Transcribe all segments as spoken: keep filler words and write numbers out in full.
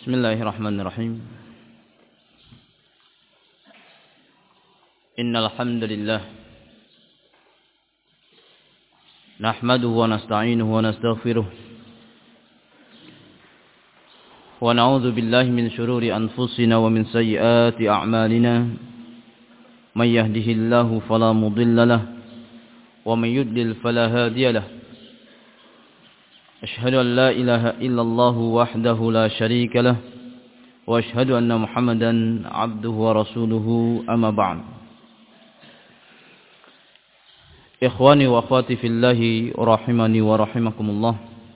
Bismillahirrahmanirrahim. Innal hamdalillah nahmaduhu wa nasta'inuhu wa nastaghfiruh wa na'udzu billahi min shururi anfusina wa min sayyiati a'malina may yahdihillahu fala mudilla lahu wa may yudlil fala hadiya lahu. Ashhadu an la ilaha illallah wahdahu la syarika lah wa ashhadu anna Muhammadan abduhu wa rasuluhu amma ba'd. Ikhwani wa akhwati fillahi rahimani wa rahimakumullah.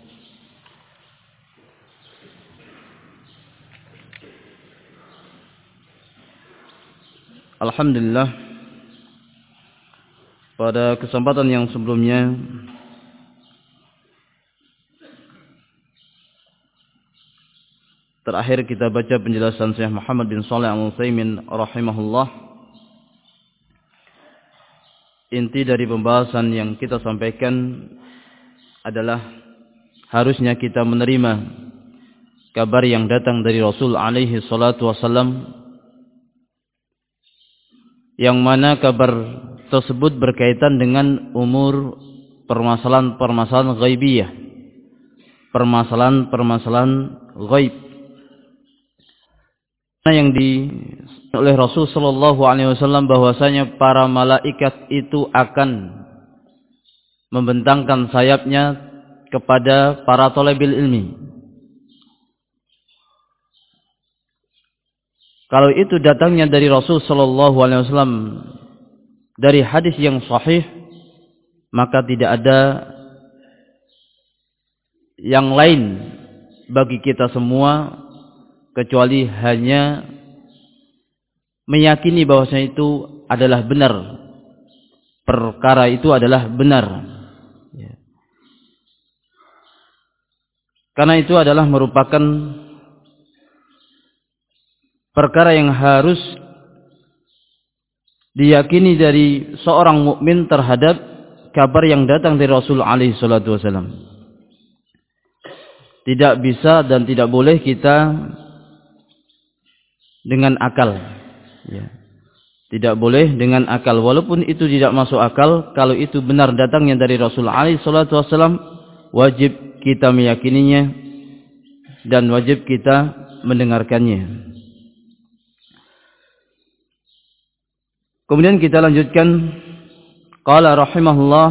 Alhamdulillah, pada kesempatan yang sebelumnya terakhir kita baca penjelasan Syekh Muhammad bin Shalih Al-Utsaimin rahimahullah. Inti dari pembahasan yang kita sampaikan adalah harusnya kita menerima kabar yang datang dari Rasul alaihi salatu wasallam, yang mana kabar tersebut berkaitan dengan umur permasalahan-permasalahan ghaibiyah, permasalahan-permasalahan ghaib yang di oleh Rasul sallallahu alaihi wasallam, bahwasanya para malaikat itu akan membentangkan sayapnya kepada para thalabil ilmi. Kalau itu datangnya dari Rasul sallallahu alaihi wasallam dari hadis yang sahih, maka tidak ada yang lain bagi kita semua kecuali hanya meyakini bahwasanya itu adalah benar, perkara itu adalah benar. Karena itu adalah merupakan perkara yang harus diyakini dari seorang mukmin terhadap kabar yang datang dari Rasul alaihi salatu wasallam. Tidak bisa dan tidak boleh kita dengan akal, ya. Tidak boleh dengan akal, walaupun itu tidak masuk akal. Kalau itu benar datangnya dari Rasul alaihi salatu wasallam, wajib kita meyakininya dan wajib kita mendengarkannya. Kemudian kita lanjutkan. Qala rahimahullah,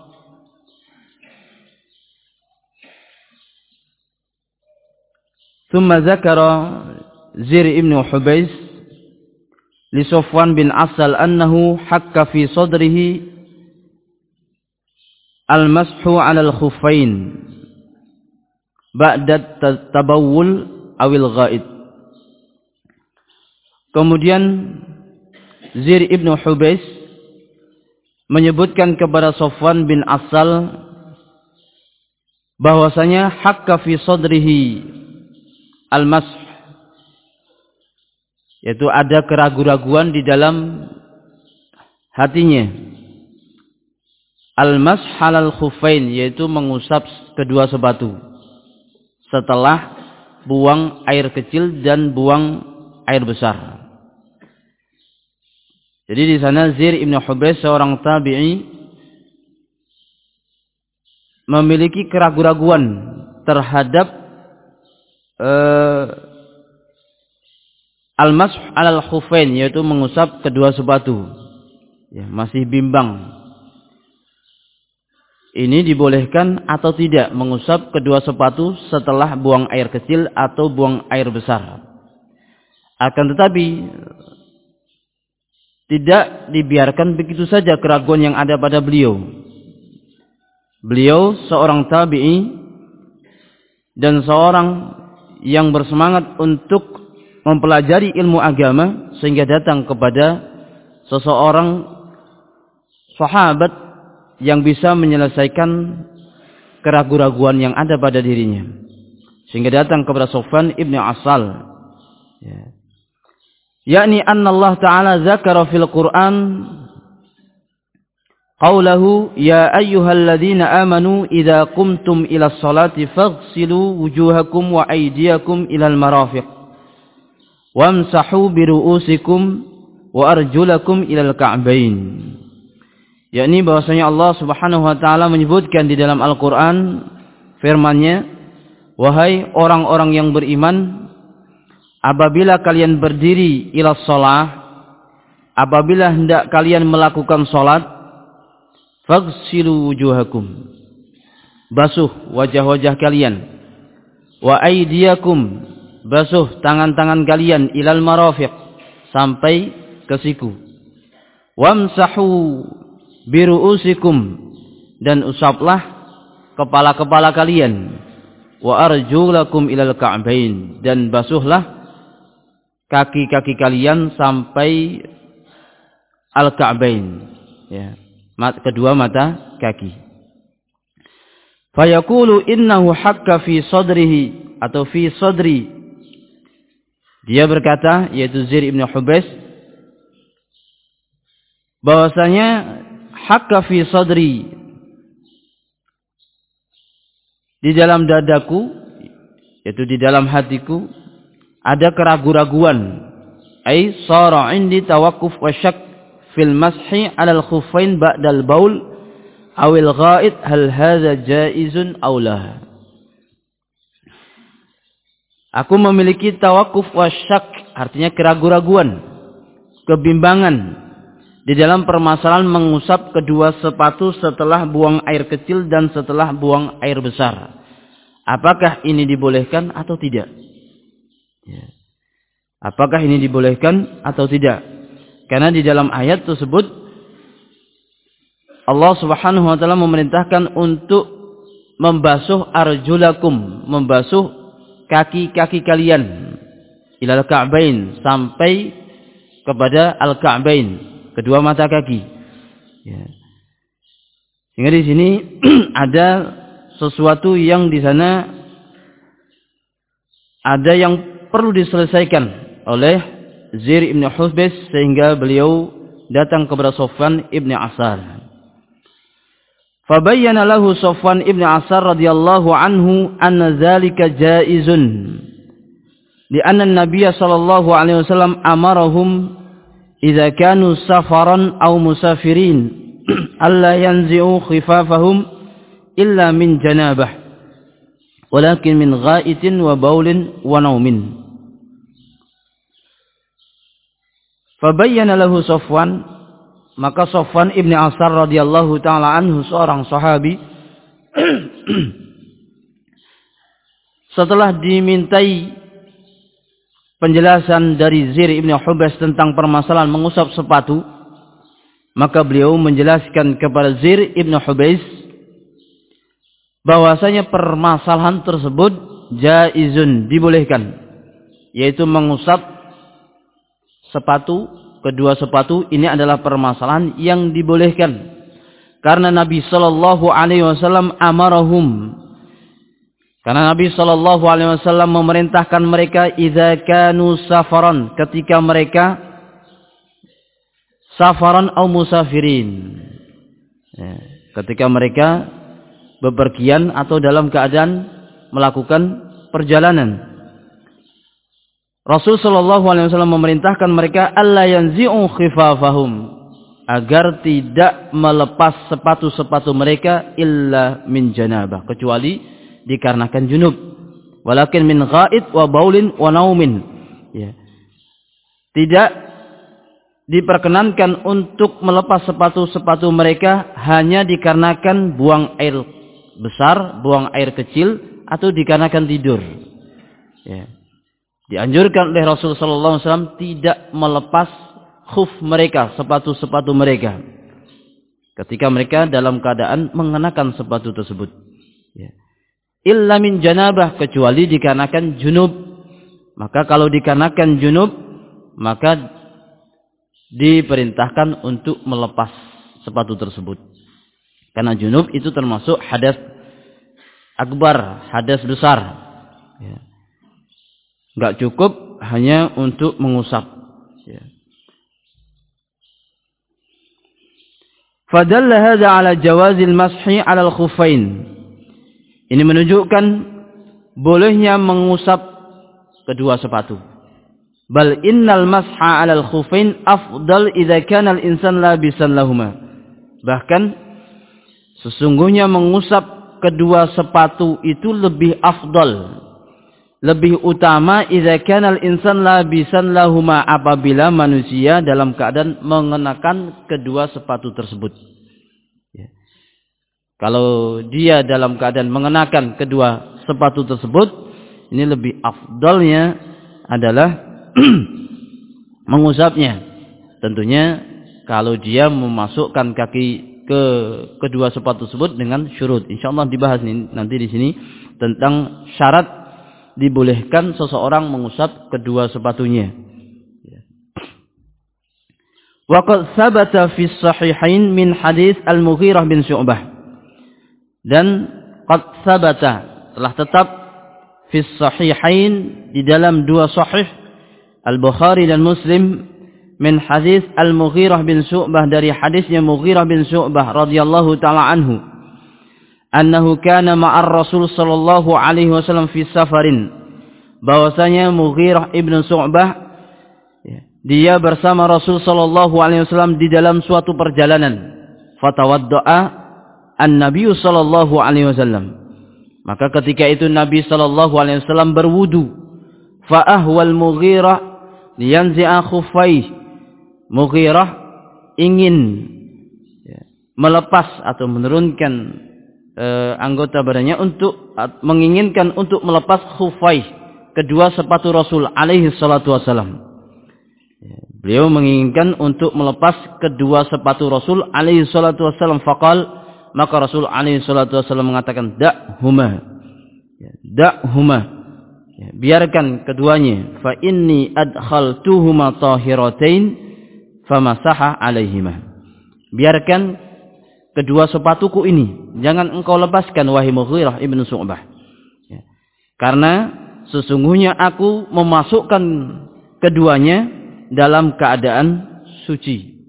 thumma zakara Zir ibn Hubais li Safwan bin Asal annahu hakka fi sadrihi al-mashu 'ala al-khuffain ba'da tabawul awil ghaid. Kemudian Zir ibn Hubais menyebutkan kepada Safwan bin Asal bahwasanya hakka fi sadrihi al-mashu, yaitu ada keraguan-raguan di dalam hatinya. Al-mash 'alal khuffain, yaitu mengusap kedua sepatu setelah buang air kecil dan buang air besar. Jadi di sana Zir ibn Hubais, seorang tabi'i, memiliki keraguan-raguan terhadap uh, al-mash 'alal khuffain, yaitu mengusap kedua sepatu. Ya, masih bimbang. Ini dibolehkan atau tidak mengusap kedua sepatu setelah buang air kecil atau buang air besar. Akan tetapi tidak dibiarkan begitu saja keraguan yang ada pada beliau. Beliau seorang tabi'i dan seorang yang bersemangat untuk mempelajari ilmu agama, sehingga datang kepada seseorang sahabat yang bisa menyelesaikan keraguan-raguan yang ada pada dirinya, sehingga datang kepada Safwan ibn Asal, ya. yakni anna Allah Ta'ala zakara fil Qur'an Qaulahu ya ayyuhalladzina amanu idza qumtum ila sholati faghsilu wujuhakum wa aydiyakum ilal marafiq wamsahu bi ru'usikum wa arjulakum ilal ka'bain. Yakni bahwasanya Allah Subhanahu wa taala menyebutkan di dalam Al-Qur'an firman-Nya, wahai orang-orang yang beriman, apabila kalian berdiri ila shalah, apabila hendak kalian melakukan salat, faghsilu wujuhakum, basuh wajah-wajah kalian, wa aydiyakum, basuh tangan-tangan kalian, ilal marafiq, sampai ke siku, wamsahu biru'usikum, dan usaplah kepala-kepala kalian, wa arjulakum ilal ka'bain, dan basuhlah kaki-kaki kalian sampai al-ka'bain, ya, kedua mata kaki. Fayaqulu innahu hakka fi sadrihi, atau fi sadri, dia berkata, yaitu Zir ibn Hubais, bahwasanya hakka fi sadri, di dalam dadaku, yaitu di dalam hatiku, ada keraguan-raguan. Ai sara indi tawaqquf wa syak fil mashi 'alal khuffain ba'dal baul awil ghaid, hal hadza jaizun aw la. Aku memiliki tawaqquf wa syak, artinya keraguan-raguan, kebimbangan di dalam permasalahan mengusap kedua sepatu setelah buang air kecil dan setelah buang air besar. Apakah ini dibolehkan atau tidak? Ya. Apakah ini dibolehkan atau tidak? Karena di dalam ayat tersebut Allah Subhanahu wa taala memerintahkan untuk membasuh arjulakum, membasuh kaki-kaki kalian, ilal ka'bain, sampai kepada al-ka'bain, kedua mata kaki. Ya. Sehingga di sini ada sesuatu yang di sana ada yang perlu diselesaikan oleh Zir ibn Hubais, sehingga beliau datang kepada Sofwan ibn Asar. Fabayyana lahu Sofwan ibn Asar radhiyallahu anhu anna dzalika jaizun, li'anna an-nabiy sallallahu alaihi wasallam amarahum idza kanu safaran aw musafirin alla yanzi'u khifafahum illa min janabah walakin min ghaitin wa baulin wa naumin. Fabayyana lahu Sofwan, maka Sofwan ibn Asar radhiyallahu ta'ala anhu, seorang sahabi, setelah dimintai penjelasan dari Zir ibn Hubais tentang permasalahan mengusap sepatu, maka beliau menjelaskan kepada Zir ibn Hubais bahwasanya permasalahan tersebut jaizun, dibolehkan, yaitu mengusap sepatu, kedua sepatu ini adalah permasalahan yang dibolehkan karena Nabi sallallahu alaihi wasallam amarahum, karena Nabi sallallahu alaihi wasallam memerintahkan mereka idza kanu safaran, ketika mereka safaran atau musafirin, ya, ketika mereka bepergian atau dalam keadaan melakukan perjalanan. Rasul sallallahu alaihi wasallam memerintahkan mereka alla yanzi'u khifafahum, agar tidak melepas sepatu-sepatu mereka illa min janabah, kecuali dikarenakan junub, walakin min ghaid wa baulin wa naumin, ya. Tidak diperkenankan untuk melepas sepatu-sepatu mereka hanya dikarenakan buang air besar, buang air kecil, atau dikarenakan tidur, ya. Dianjurkan oleh Rasul sallallahu alaihi wasallam tidak melepas khuf mereka, sepatu-sepatu mereka, ketika mereka dalam keadaan mengenakan sepatu tersebut, ya. Illa min janabah, kecuali dikarenakan junub. Maka kalau dikarenakan junub, maka diperintahkan untuk melepas sepatu tersebut, karena junub itu termasuk hadas akbar, hadas besar, ya. Enggak cukup hanya untuk mengusap, ya. Fadalla hadza ala jawazil mashi 'ala al-khuffain. Ini menunjukkan bolehnya mengusap kedua sepatu. Bal innal masha 'ala al-khuffain afdal idza kana al-insan labisan lahuma. Bahkan sesungguhnya mengusap kedua sepatu itu lebih afdal, lebih utama idza kana al-insan labisan lahuma, apabila manusia dalam keadaan mengenakan kedua sepatu tersebut. Ya. Kalau dia dalam keadaan mengenakan kedua sepatu tersebut, ini lebih afdalnya adalah mengusapnya. Tentunya kalau dia memasukkan kaki ke kedua sepatu tersebut dengan syurut. Insyaallah dibahas nanti di sini tentang syarat dibolehkan seseorang mengusap kedua sepatunya. Wa qad sabata fi sahihain min hadis Al-Mughirah bin Syu'bah. Dan qad sabata, telah tetap fi sahihain, di dalam dua sahih Al-Bukhari dan Muslim, min hadis Al-Mughirah bin Syu'bah, dari hadisnya Mughirah bin Syu'bah radhiyallahu taala anhu, annahu kana ma'ar Rasul sallallahu alaihi wasallam fi safarin, bahwasanya Mughirah ibn Syu'bah dia bersama Rasul sallallahu alaihi wasallam di dalam suatu perjalanan. Fatawadda'a an-nabiy sallallahu alaihi wasallam, maka ketika itu Nabi sallallahu alaihi wasallam berwudu. Fa ahwal Mughirah liyanzi'a khuffaihi, Mughirah ingin melepas atau menurunkan Uh, anggota badannya untuk uh, menginginkan untuk melepas khufai, kedua sepatu Rasul alaihi salatu wasallam. Beliau menginginkan untuk melepas kedua sepatu Rasul alaihi salatu wasallam. Faqal, maka Rasul alaihi salatu wasallam mengatakan, da'huma, da'huma, biarkan keduanya. Fa inni adkhaltuhuma tahiratain famasaha alaihima. Biarkan kedua sepatuku ini, jangan engkau lepaskan wahai Mughirah ibn Syu'bah. Ya. Karena sesungguhnya aku memasukkan keduanya dalam keadaan suci.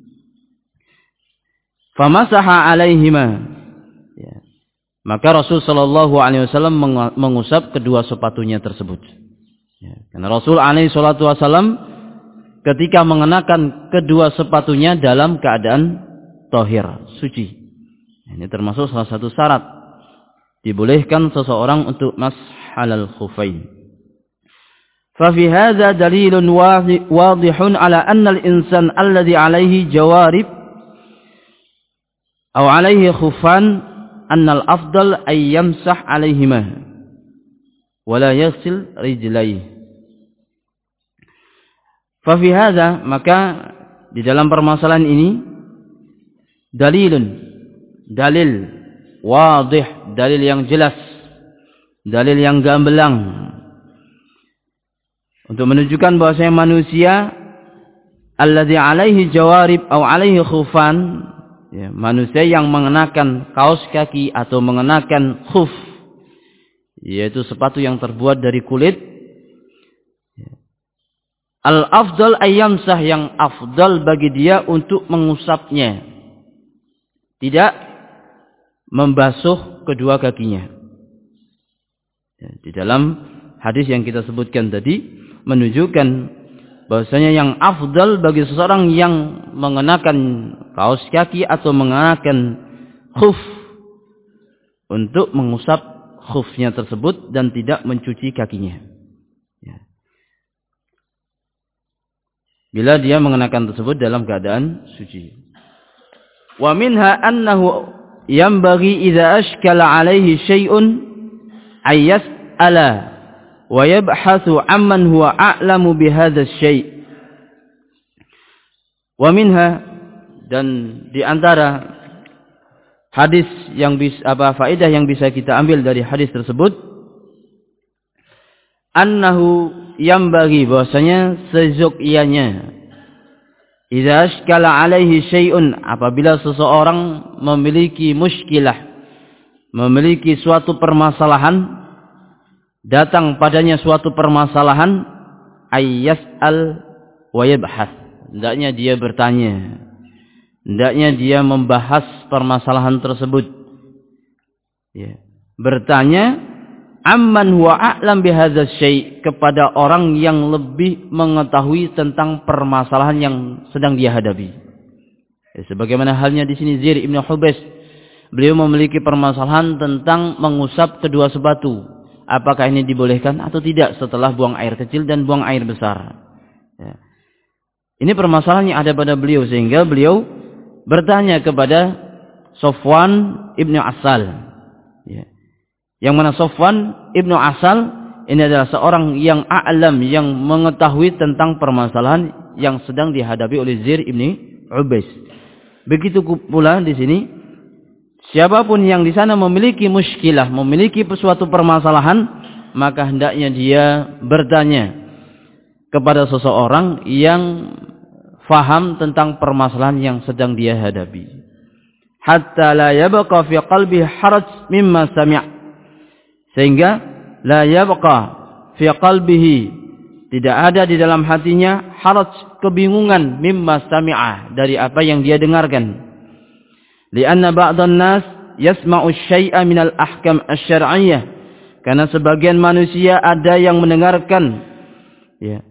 Famasaha alaihima. Ya. Maka Rasul sallallahu alaihi wasallam mengusap kedua sepatunya tersebut. Ya. Karena Rasul alaihi salatu wasallam ketika mengenakan kedua sepatunya dalam keadaan tahir, suci. Ini termasuk salah satu syarat dibolehkan seseorang untuk mashalal khuffain. Fa fi hadza dalilun wadihun ala anna al-insan alladhi alayhi jawarib aw alayhi khuffan anna al-afdal ay yamsah alayhima wa la yaghsil rijlayhi. Fa fi hadza, maka di dalam permasalahan ini dalilun, dalil wadih, dalil yang jelas, dalil yang gamblang untuk menunjukkan bahwasanya manusia alladzi alaihi jawarib atau alaihi khufan, ya, manusia yang mengenakan kaos kaki atau mengenakan khuf, yaitu sepatu yang terbuat dari kulit. Al-afdal ayyamsah, yang afdal bagi dia untuk mengusapnya, tidak membasuh kedua kakinya. Ya, di dalam hadis yang kita sebutkan tadi menunjukkan bahwasanya yang afdal bagi seseorang yang mengenakan kaos kaki atau mengenakan khuf untuk mengusap khufnya tersebut dan tidak mencuci kakinya. Ya. Bila dia mengenakan tersebut dalam keadaan suci. Wa minha annahu yanbaghi idza ashkala alaihi syai'un ay yas'ala wa yabhathu amman huwa a'lamu bihadza syai'. Wa minha, dan di antara hadis yang bisa apa faedah yang bisa kita ambil dari hadis tersebut, annahu yanbaghi, bahwasanya sezokianya, idza ashkala alaihi syai'un, apabila seseorang memiliki muskilah, memiliki suatu permasalahan, datang padanya suatu permasalahan, ay yas'al wa yabhath, hendaknya dia bertanya hendaknya dia membahas permasalahan tersebut. Ya. Bertanya amman huwa a'lam bihadzal syai' kepada orang yang lebih mengetahui tentang permasalahan yang sedang dia hadapi. Ya, sebagaimana halnya di sini Zir ibn Hubais, beliau memiliki permasalahan tentang mengusap kedua sepatu. Apakah ini dibolehkan atau tidak setelah buang air kecil dan buang air besar? Ya. Ini permasalahan yang ada pada beliau sehingga beliau bertanya kepada Sofwan ibn Asal. Ya. Yang mana Sofwan ibnu Asal ini adalah seorang yang a'lam, yang mengetahui tentang permasalahan yang sedang dihadapi oleh Zir ibnu Hubais. Begitu pula di sini, siapapun yang di sana memiliki muskilah, memiliki suatu permasalahan, maka hendaknya dia bertanya kepada seseorang yang faham tentang permasalahan yang sedang dia hadapi. Hatta la yabqa fi qalbi haraj mimma sami', sehingga la yabqa fi qalbihi, tidak ada di dalam hatinya haraj, kebingungan, mimma sami'a, dari apa yang dia dengarkan. Lianna ba'dhan nas yasma'u syai'a minal ahkam asy-syar'iyyah, karena sebagian manusia ada yang mendengarkan ya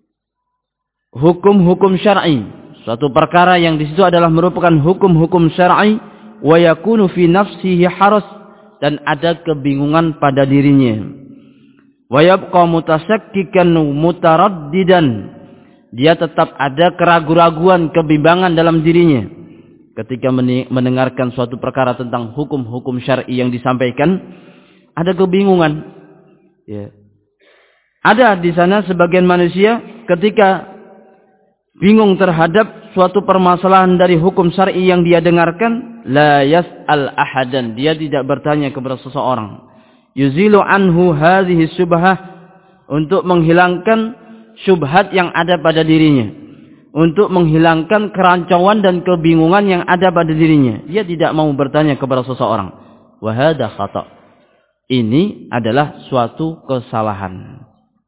hukum-hukum syar'i, suatu perkara yang di situ adalah merupakan hukum-hukum syar'i, wa yakunu fi nafsihi haras, dan ada kebingungan pada dirinya. Wa yabqa mutasyakkikan mutaraddidan, dia tetap ada keraguan-raguan, kebimbangan dalam dirinya ketika mendengarkan suatu perkara tentang hukum-hukum syar'i yang disampaikan, ada kebingungan. Ya. Ada di sana sebagian manusia ketika bingung terhadap suatu permasalahan dari hukum syar'i yang dia dengarkan, la yas'al ahadan, dia tidak bertanya kepada seseorang. Yuzilu anhu hadhihi syubhah, untuk menghilangkan syubhat yang ada pada dirinya, untuk menghilangkan kerancuan dan kebingungan yang ada pada dirinya. Dia tidak mau bertanya kepada seseorang. Wa hadza khata'. Ini adalah suatu kesalahan.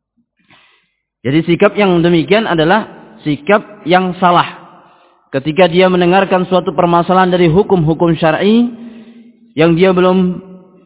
Jadi sikap yang demikian adalah sikap yang salah. Ketika dia mendengarkan suatu permasalahan dari hukum-hukum syar'i yang dia belum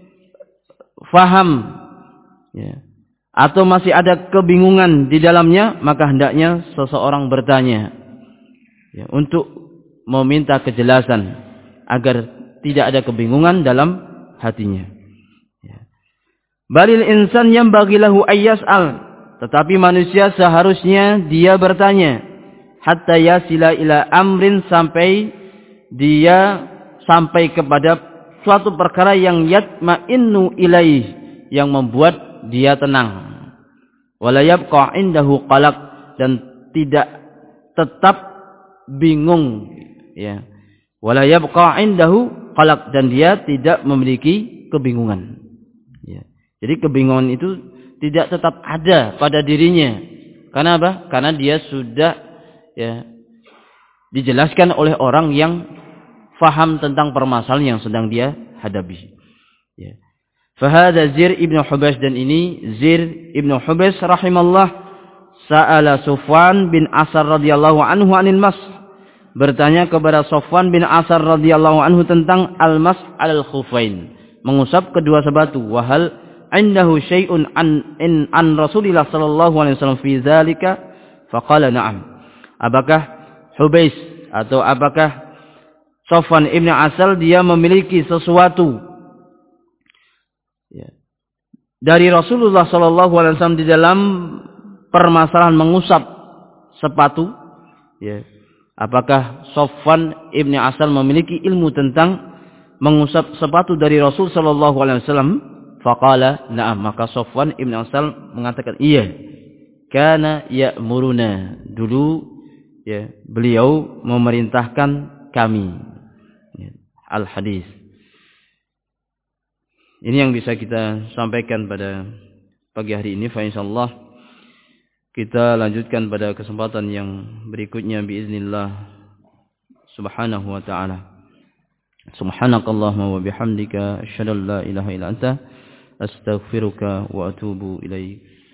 faham, ya, atau masih ada kebingungan di dalamnya, maka hendaknya seseorang bertanya ya, untuk meminta kejelasan agar tidak ada kebingungan dalam hatinya. Ya. Balil insan yang bagilahu ayyas'al, tetapi manusia seharusnya dia bertanya hatta yasila ila amrin, sampai dia sampai kepada suatu perkara yang yatma'innu ilaih, yang membuat dia tenang. Wala yabqa indahu qalaq, dan tidak tetap bingung ya. Wala yabqa indahu qalaq, dan dia tidak memiliki kebingungan. Ya. Jadi kebingungan itu tidak tetap ada pada dirinya. Karena apa? Karena dia sudah ya dijelaskan oleh orang yang faham tentang permasalahan yang sedang dia hadapi. Ya. Fahada Zir ibn Hubais, dan ini Zir ibn Hubais rahimallah, sa'ala Sufwan bin Asar radhiyallahu anhu anil mas, bertanya kepada Sufwan bin Asar radhiyallahu anhu tentang al-mas al-khufain, mengusap kedua sepatu. Wahal indahu syai'un an in an Rasulillah sallallahu alaihi wasallam fi dzalika? Faqala na'am. Apakah Hubais atau apakah Sufwan ibn Asal dia memiliki sesuatu ya, dari Rasulullah sallallahu alaihi wasallam di dalam permasalahan mengusap sepatu? Ya. Apakah Sufwan ibn Asal memiliki ilmu tentang mengusap sepatu dari Rasul sallallahu alaihi wasallam? Faqala na'am. Maka Sufwan ibn Asal mengatakan iya. Kana ya'muruna, dulu ya beliau memerintahkan kami. Ya. Al-hadis. Ini yang bisa kita sampaikan pada pagi hari ini. Fa insyaallah kita lanjutkan pada kesempatan yang berikutnya biiznillah subhanahu wa ta'ala. Subhanakallahumma wa bihamdika asyhadu an la ilaha illa anta astaghfiruka wa atubu ilaik.